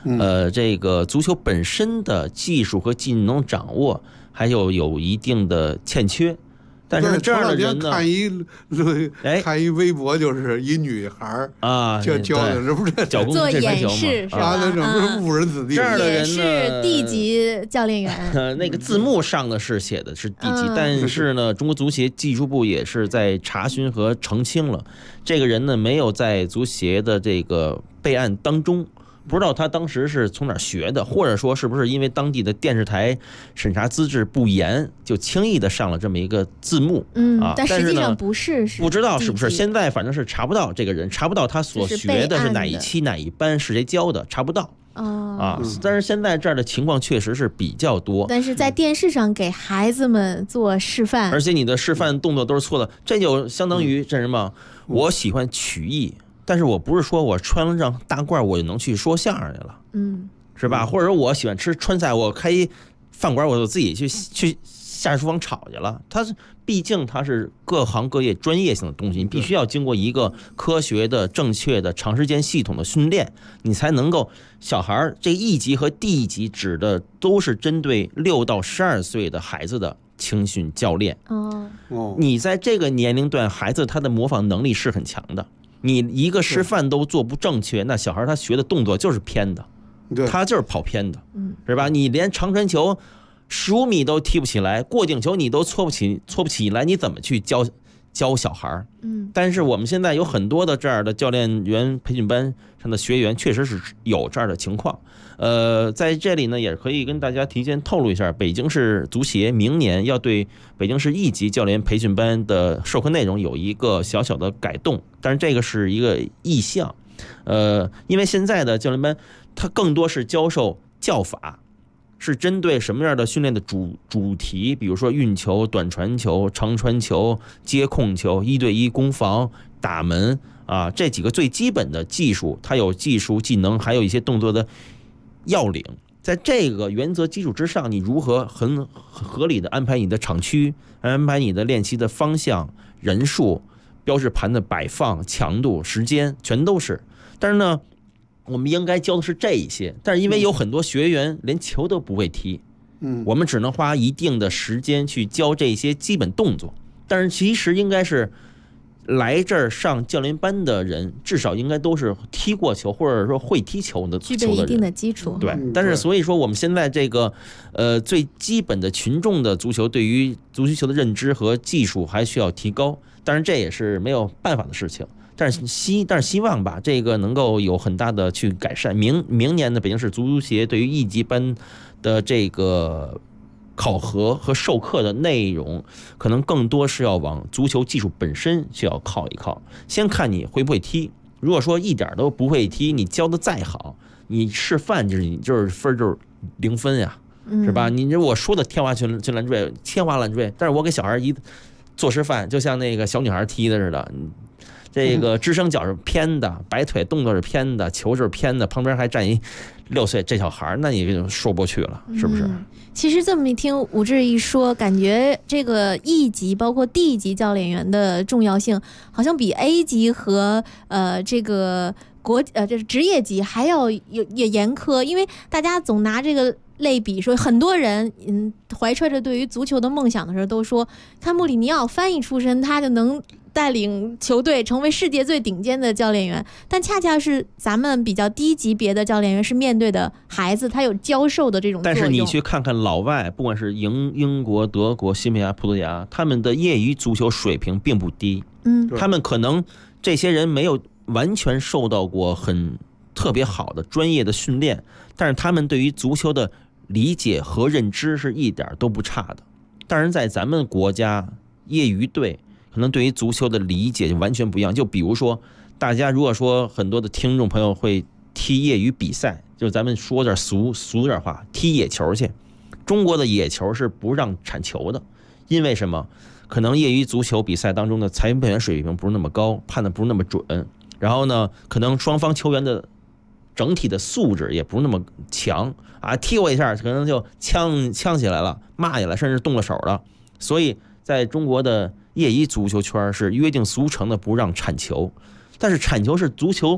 这个足球本身的技术和技能掌握还有一定的欠缺。但是这样的人呢， 看一微博，就是一女孩啊，教的这不是做演示是吧？ 那不是误人子弟。 这样的人呢， 是地级教练员。 那个字幕上的是写的是地级，但是呢，中国足协技术部也是在查询和澄清了，这个人呢没有在足协的这个备案当中。不知道他当时是从哪儿学的，或者说是不是因为当地的电视台审查资质不严，就轻易的上了这么一个字幕。 但实际上不是， 不知道是不是。现在反正是查不到这个人，查不到他所学的是哪一期哪一班，是谁教的，查不到。但是现在这儿的情况确实是比较多。 但是在电视上给孩子们做示范， 而且你的示范动作都是错的，这就相当于这什么？我喜欢曲艺。但是我不是说我穿上大褂我就能去说相声去了，是吧？或者说我喜欢吃川菜，我开一饭馆我就自己去下厨房炒去了。毕竟它是各行各业专业性的东西，你必须要经过一个科学的、正确的、长时间系统的训练，你才能够。小孩这1级和D级指的都是针对6到12岁的孩子的青训教练。你在这个年龄段，孩子他的模仿能力是很强的。你一个示范都做不正确，那小孩他学的动作就是偏的，他就是跑偏的，是吧？你连长传球15米都踢不起来，过顶球你都搓不起来，你怎么去教小孩？但是我们现在有很多的这样的教练员培训班上的学员，确实是有这样的情况。在这里呢，也可以跟大家提前透露一下，北京市足协明年要对北京市1级教练培训班的授课内容有一个小小的改动，但是这个是一个意向。因为现在的教练班它更多是教授教法，是针对什么样的训练的主题，比如说运球、短传球、长传球、接控球、1对1攻防、打门啊，这几个最基本的技术，它有技术技能，还有一些动作的要领。在这个原则基础之上，你如何很合理的安排你的场区，安排你的练习的方向、人数、标志盘的摆放、强度、时间，全都是。但是呢，我们应该教的是这一些，但是因为有很多学员连球都不会踢，我们只能花一定的时间去教这些基本动作。但是其实应该是来这儿上教练班的人，至少应该都是踢过球或者说会踢球的， 具备一定的基础。 对，但是所以说我们现在这个最基本的群众的足球对于足球的认知和技术还需要提高，但是这也是没有办法的事情。但是希望吧，这个能够有很大的去改善。明年的北京市足协对于1级班的这个考核和授课的内容，可能更多是要往足球技术本身需要靠一靠。先看你会不会踢，如果说一点都不会踢，你教的再好，你示范就是分就是0分呀，是吧？你我说的天花群篮坠，天花乱坠，但是我给小孩一做示范，就像那个小女孩踢的似的。这个支撑脚是偏的，摆腿动作是偏的，球是偏的，旁边还站一6岁这小孩，那你就说不去了，是不是？ 其实这么一听武志一说，感觉这个1级包括 D 级教练员的重要性，好像比 A 级和这个这职业级还要也严苛，因为大家总拿这个类比说，很多人怀揣着对于足球的梦想的时候，都说看穆里尼奥翻译出身，他就能带领球队成为世界最顶尖的教练员，但恰恰是咱们比较低级别的教练员是面对的孩子，他有教授的这种作用。 但是你去看看老外，不管是英国、德国、西班牙、葡萄牙，他们的业余足球水平并不低。他们可能这些人没有完全受到过很特别好的专业的训练，但是他们对于足球的理解和认知是一点都不差的。当然在咱们国家业余队可能对于足球的理解就完全不一样。就比如说大家如果说很多的听众朋友会踢业余比赛，就咱们说点俗点话，踢野球去。中国的野球是不让铲球的，因为什么？可能业余足球比赛当中的裁判员水平不是那么高，判的不是那么准，然后呢可能双方球员的整体的素质也不是那么强啊，踢我一下可能就呛起来了，骂起来，甚至动了手了。所以在中国的业余足球圈是约定俗成的不让铲球，但是铲球是足球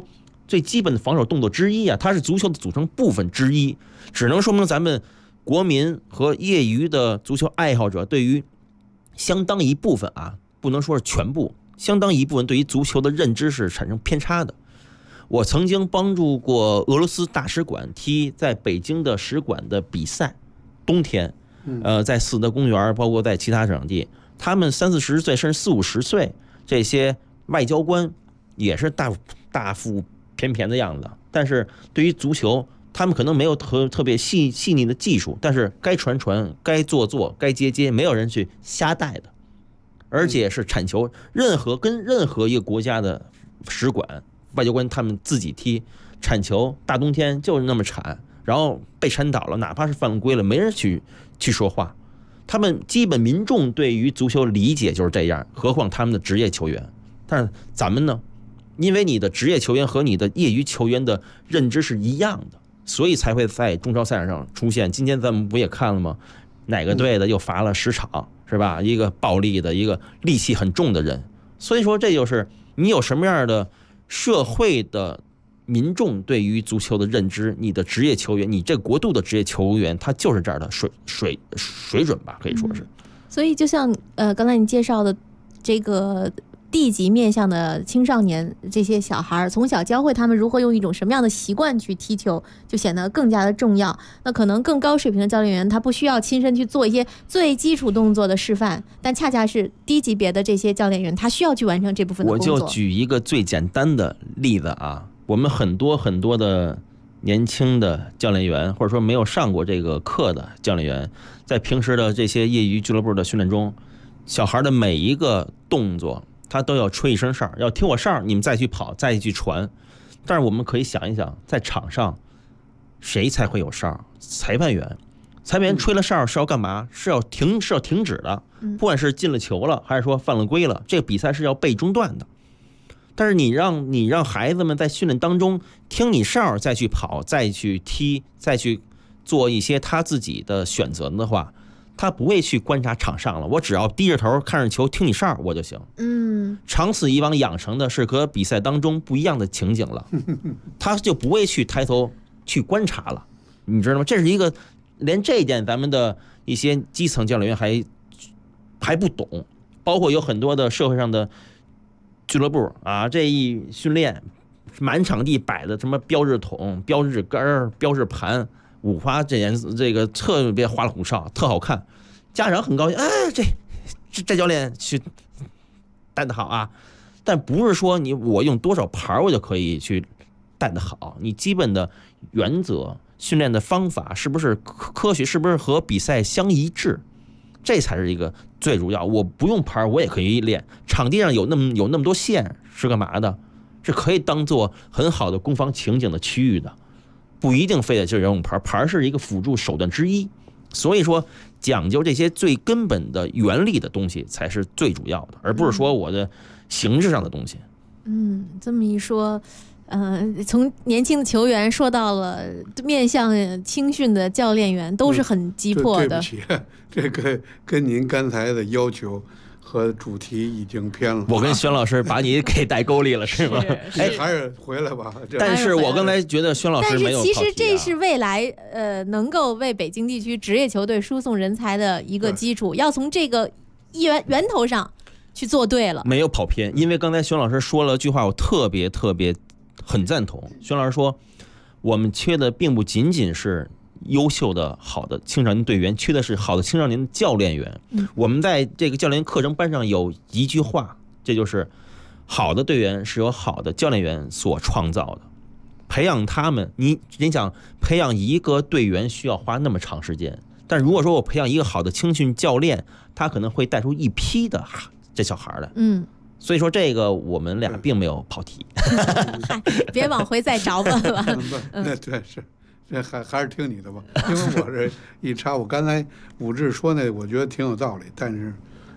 最基本的防守动作之一啊，它是足球的组成部分之一，只能说明咱们国民和业余的足球爱好者对于相当一部分啊，不能说是全部，相当一部分对于足球的认知是产生偏差的。我曾经帮助过俄罗斯大使馆踢在北京的使馆的比赛，冬天，在四德公园，包括在其他场地，他们30-40岁甚至40-50岁，这些外交官也是大腹便便的样子，但是对于足球，他们可能没有特别细腻的技术，但是该传，该做，该接，没有人去瞎带的，而且是铲球，跟任何一个国家的使馆外交官他们自己踢铲球，大冬天就是那么铲，然后被铲倒了，哪怕是犯了规了，没人去说话。他们基本民众对于足球理解就是这样，何况他们的职业球员。但是咱们呢，因为你的职业球员和你的业余球员的认知是一样的，所以才会在中超赛场上出现。今天咱们不也看了吗？哪个队的又罚了10场，是吧？一个暴力的，一个戾气很重的人。所以说，这就是你有什么样的社会的民众对于足球的认知，你的职业球员，你这国度的职业球员，他就是这儿的水准吧，可以说是。 所以就像刚才你介绍的这个地级面向的青少年，这些小孩从小教会他们如何用一种什么样的习惯去踢球，就显得更加的重要。那可能更高水平的教练员他不需要亲身去做一些最基础动作的示范，但恰恰是低级别的这些教练员他需要去完成这部分的工作。 我就举一个最简单的例子啊，我们很多的年轻的教练员，或者说没有上过这个课的教练员，在平时的这些业余俱乐部的训练中，小孩的每一个动作他都要吹一声哨，要听我哨，你们再去跑，再去传。但是我们可以想一想，在场上谁才会有哨？裁判员吹了哨是要干嘛？是要停止的，不管是进了球了还是说犯了规了，这个比赛是要被中断的。但是你让孩子们在训练当中听你哨，再去跑，再去踢，再去做一些他自己的选择的话，他不会去观察场上了，我只要低着头看着球听你哨我就行。长此以往养成的是和比赛当中不一样的情景了，他就不会去抬头去观察了，你知道吗？这是一个连这一点咱们的一些基层教练员还不懂，包括有很多的社会上的俱乐部啊，这一训练满场地摆的什么标志筒、标志杆、标志盘，五花这个特别花里胡哨，特好看，家长很高兴，这教练去带得好啊。但不是说我用多少牌我就可以去带得好，你基本的原则、训练的方法是不是科学，是不是和比赛相一致，这才是一个最主要。我不用牌我也可以练，场地上有那么多线是干嘛的？是可以当做很好的攻防情景的区域的，不一定非得就是用牌，牌是一个辅助手段之一。所以说讲究这些最根本的原理的东西才是最主要的，而不是说我的形式上的东西。 这么一说，从年轻的球员说到了面向青训的教练员，都是很鸡魄的。 对不起，这个跟您刚才的要求和主题已经偏了。 我跟轩老师把你给带沟里了，是吗？ 还是回来吧。 但是我刚才觉得轩老师没有跑题啊。 但是其实这是未来能够为北京地区职业球队输送人才的一个基础，要从这个源头上去做对了。没有跑偏，因为刚才轩老师说了句话，我特别很赞同。轩老师说，我们缺的并不仅仅是优秀的好的青少年队员，缺的是好的青少年的教练员。我们在这个教练课程班上有一句话，这就是好的队员是由好的教练员所创造的。培养他们，你想培养一个队员需要花那么长时间，但如果说我培养一个好的青训教练，他可能会带出一批的这小孩来。所以说这个我们俩并没有跑题。 别往回再找我了。 对，是。这还是听你的吧，因为我这一插，我刚才武志说那，我觉得挺有道理。但是，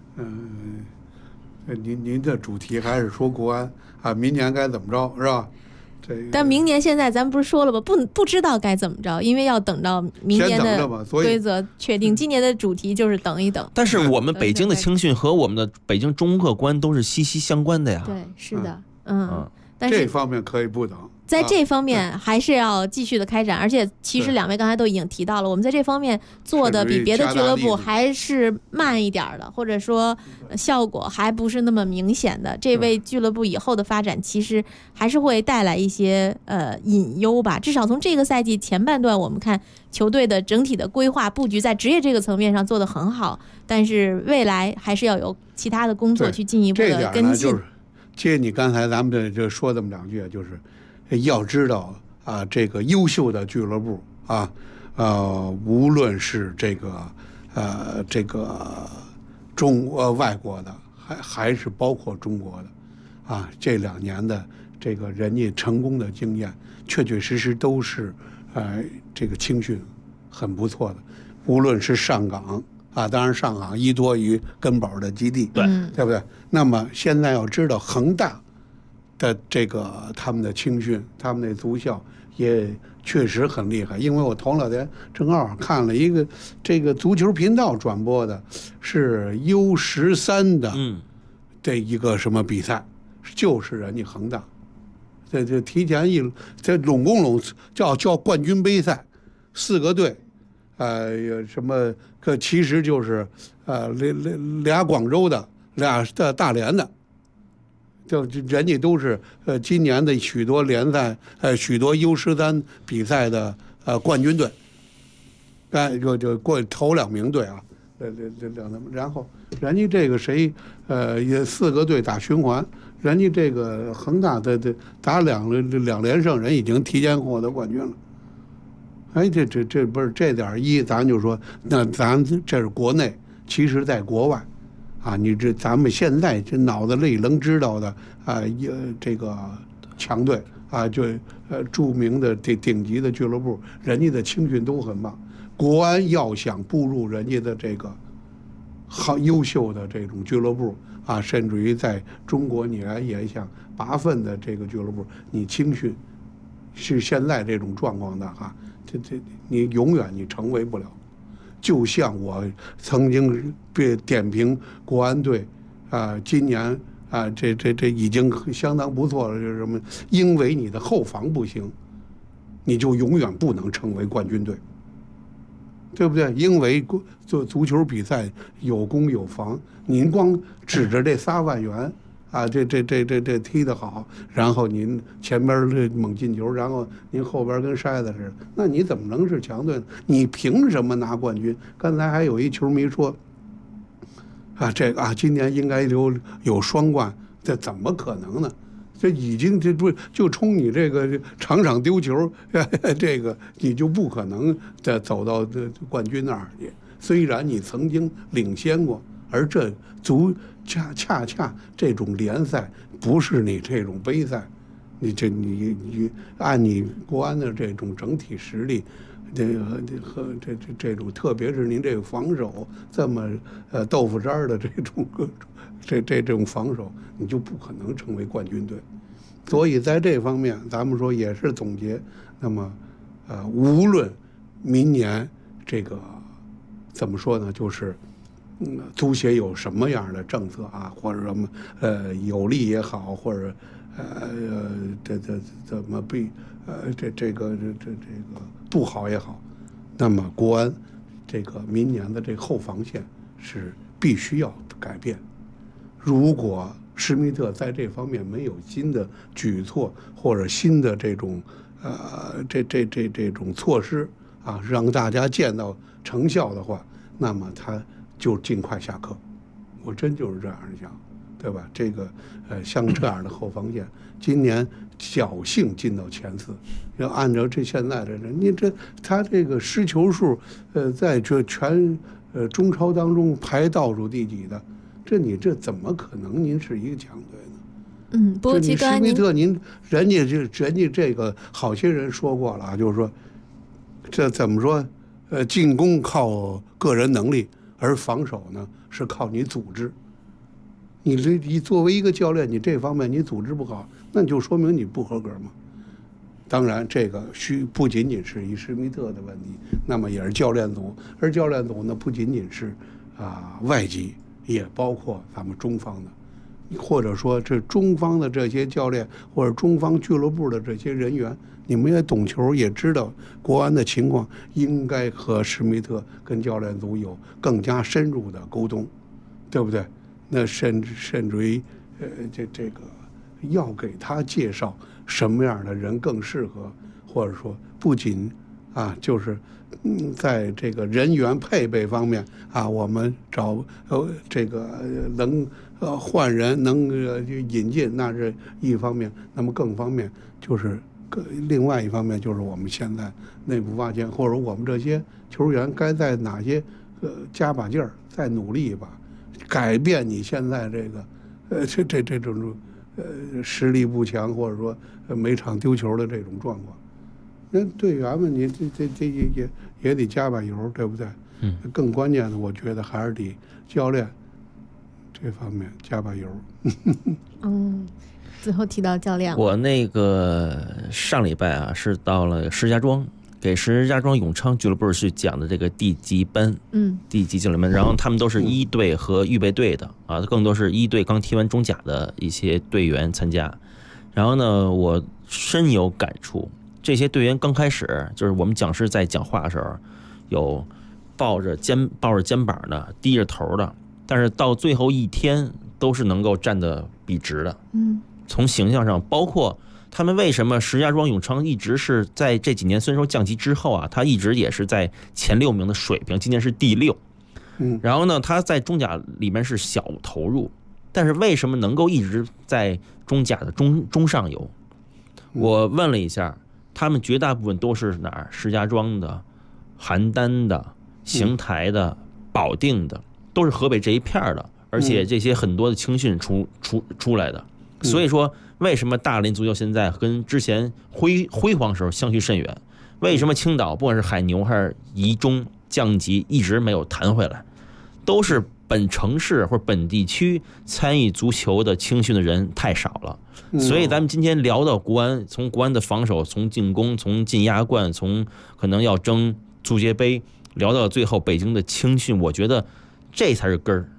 您的主题还是说国安啊，明年该怎么着，是吧？ 但明年现在咱不是说了吧，不知道该怎么着，因为要等到明年的规则确定。今年的主题就是等一等。 但是我们北京的青训和我们的北京中科国安都是息息相关的呀。 对，是的。 但是这方面可以不等。 在这方面还是要继续的开展，而且其实两位刚才都已经提到了，我们在这方面做的比别的俱乐部还是慢一点的，或者说效果还不是那么明显的。这位俱乐部以后的发展其实还是会带来一些隐忧吧。至少从这个赛季前半段，我们看球队的整体的规划布局在职业这个层面上做得很好，但是未来还是要有其他的工作去进一步的跟进。 接你刚才咱们这说这么两句，就是要知道啊，这个优秀的俱乐部啊，无论是这个外国的，还是包括中国的，啊，这2年的这个人家成功的经验，确确实实都是这个青训很不错的。无论是上港啊，当然上港依托于根宝的基地，对不对？那么现在要知道恒大的这个他们的青训，他们的足校也确实很厉害。因为我头两天正好看了一个这个足球频道转播的，是 U13的这一个什么比赛，就是人家恒大这提前这拢叫冠军杯赛，4个队，什么可其实就是俩广州的，俩大连的。就人家都是今年的许多联赛许多 U13比赛的冠军队，就过头2名队啊，然后人家这个谁也4个队打循环，人家这个恒大的打2连胜，人已经提前获得冠军了。哎，这不是这点一，咱就说那咱这是国内，其实在国外。啊，你这咱们现在这脑子里能知道的啊，这个强队啊，就著名的顶级的俱乐部，人家的青训都很棒。国安要想步入人家的这个好优秀的这种俱乐部啊，甚至于在中国你也想拔粪的这个俱乐部，你青训是现在这种状况的哈，这你永远你成为不了。就像我曾经被点评国安队，今年啊，这已经相当不错了。就是什么？因为你的后防不行，你就永远不能成为冠军队，对不对？因为做足球比赛有攻有防，您光指着这3万元啊，这踢得好，然后您前边猛进球，然后您后边跟筛子似的，那你怎么能是强队呢？你凭什么拿冠军？刚才还有一球迷说，这个今年应该有双冠，这怎么可能呢？这已经这不就冲你这个场丢球，这个你就不可能再走到冠军那儿去。虽然你曾经领先过，而这恰这种联赛不是你这种杯赛，你按你国安的这种整体实力，这种特别是您这个防守这么豆腐渣的这种防守，你就不可能成为冠军队。所以在这方面，咱们说也是总结。那么无论明年这个怎么说呢，就是足协有什么样的政策啊，或者什么有利也好，或者这怎么这个不好也好，那么国安这个明年的这个后防线是必须要改变。如果施密特在这方面没有新的举措或者新的这种这种措施啊，让大家见到成效的话，那么他就尽快下课。我真就是这样想，对吧？这个像这样的后防线，今年侥幸进到前4，要按照这现在的人，你他这个失球数，在这全中超当中排倒数第几的，你这怎么可能？您是一个强队呢？ 不过施密特人家这个好些人说过了，就是说，这怎么说？进攻靠个人能力，而防守呢是靠你组织。你作为一个教练，你这方面你组织不好，那你就说明你不合格嘛。当然，这个不仅仅是以施密特的问题，那么也是教练组，而教练组呢不仅仅是外籍，也包括咱们中方的。 或者说这中方的这些教练或者中方俱乐部的这些人员，你们也懂球，也知道国安的情况，应该和施密特跟教练组有更加深入的沟通，对不对？那甚至于这个要给他介绍什么样的人更适合，或者说不仅就是在这个人员配备方面我们找这个能换人能引进，那是一方面，那么更方面就是另外一方面就是我们现在内部挖掘，或者我们这些球员该在哪些加把劲儿，再努力一把，改变你现在这个这种实力不强，或者说每场丢球的这种状况。那队员们，你这也得加把油，对不对？更关键的，我觉得还是得教练这方面加把油。 最后提到教练， 我那个上礼拜是到了石家庄，给石家庄永昌俱乐部去讲的这个地级班，地级教练们，然后他们都是一队和预备队的更多是一队刚踢完中甲的一些队员参加。然后呢，我深有感触，这些队员刚开始就是我们讲师在讲话的时候，有抱着肩膀的，低着头的，但是到最后一天都是能够站得笔直的。从形象上，包括他们为什么石家庄永昌一直是在这几年虽然说降级之后他一直也是在前6名的水平，今年是第6。然后呢，他在中甲里面是小投入，但是为什么能够一直在中甲的中上游？我问了一下，他们绝大部分都是哪儿？石家庄的、邯郸的、邢台的、保定的，都是河北这一片的，而且这些很多的青训出来的。所以说，为什么大连足球现在跟之前辉煌时候相去甚远？为什么青岛不管是海牛还是宜中降级一直没有弹回来？都是本城市或者本地区参与足球的青训的人太少了。所以咱们今天聊到国安，从国安的防守，从进攻，从进亚冠，从可能要争足协杯，聊到最后北京的青训，我觉得这才是根儿。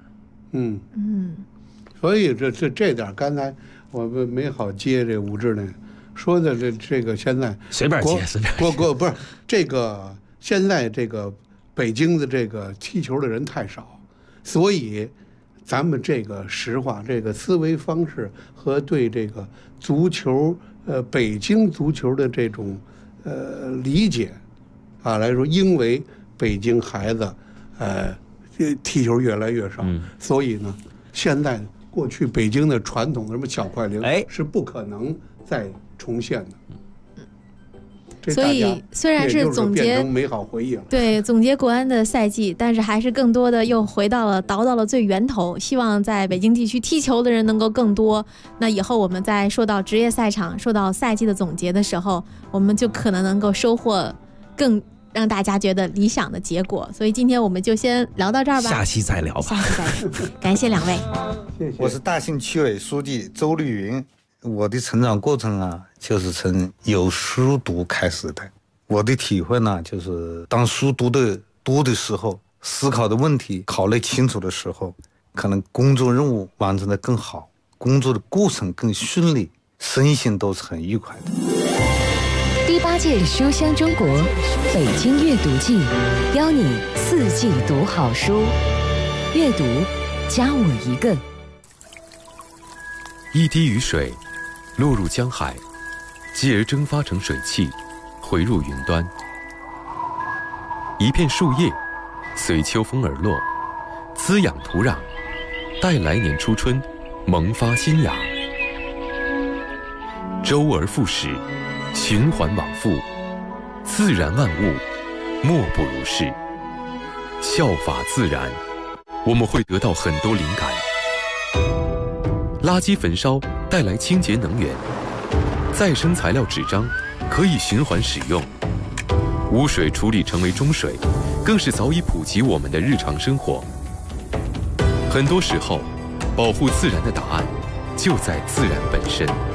所以这点刚才我们没好接这武志呢说的这个现在随便接不是这个现在这个北京的这个踢球的人太少，所以咱们这个实话，这个思维方式和对这个足球北京足球的这种理解来说，因为北京孩子踢球越来越少，所以呢，现在过去北京的传统的什么小快灵是不可能再重现的。 所以虽然是总结美好回忆了， 对，总结国安的赛季，但是还是更多的又倒到了最源头，希望在北京地区踢球的人能够更多。那以后我们在说到职业赛场，说到赛季的总结的时候，我们就可能够收获更让大家觉得理想的结果。所以今天我们就先聊到这儿吧， 下期再聊吧。 感谢两位。 我是大兴区委书记周绿云。我的成长过程就是从有书读开始的。我的体会呢，就是当书读的多的时候，思考的问题考虑清楚的时候，可能工作任务完成的更好，工作的过程更顺利，身心都是很愉快的。 第8届书香中国北京阅读季，邀你4季读好书，阅读加我一个。 一滴雨水落入江海，继而蒸发成水汽，回入云端。一片树叶随秋风而落，滋养土壤，待来年初春萌发新芽。周而复始，循环往复，自然万物莫不如是。效法自然，我们会得到很多灵感。垃圾焚烧带来清洁能源，再生材料纸张可以循环使用，污水处理成为中水，更是早已普及我们的日常生活。很多时候，保护自然的答案就在自然本身。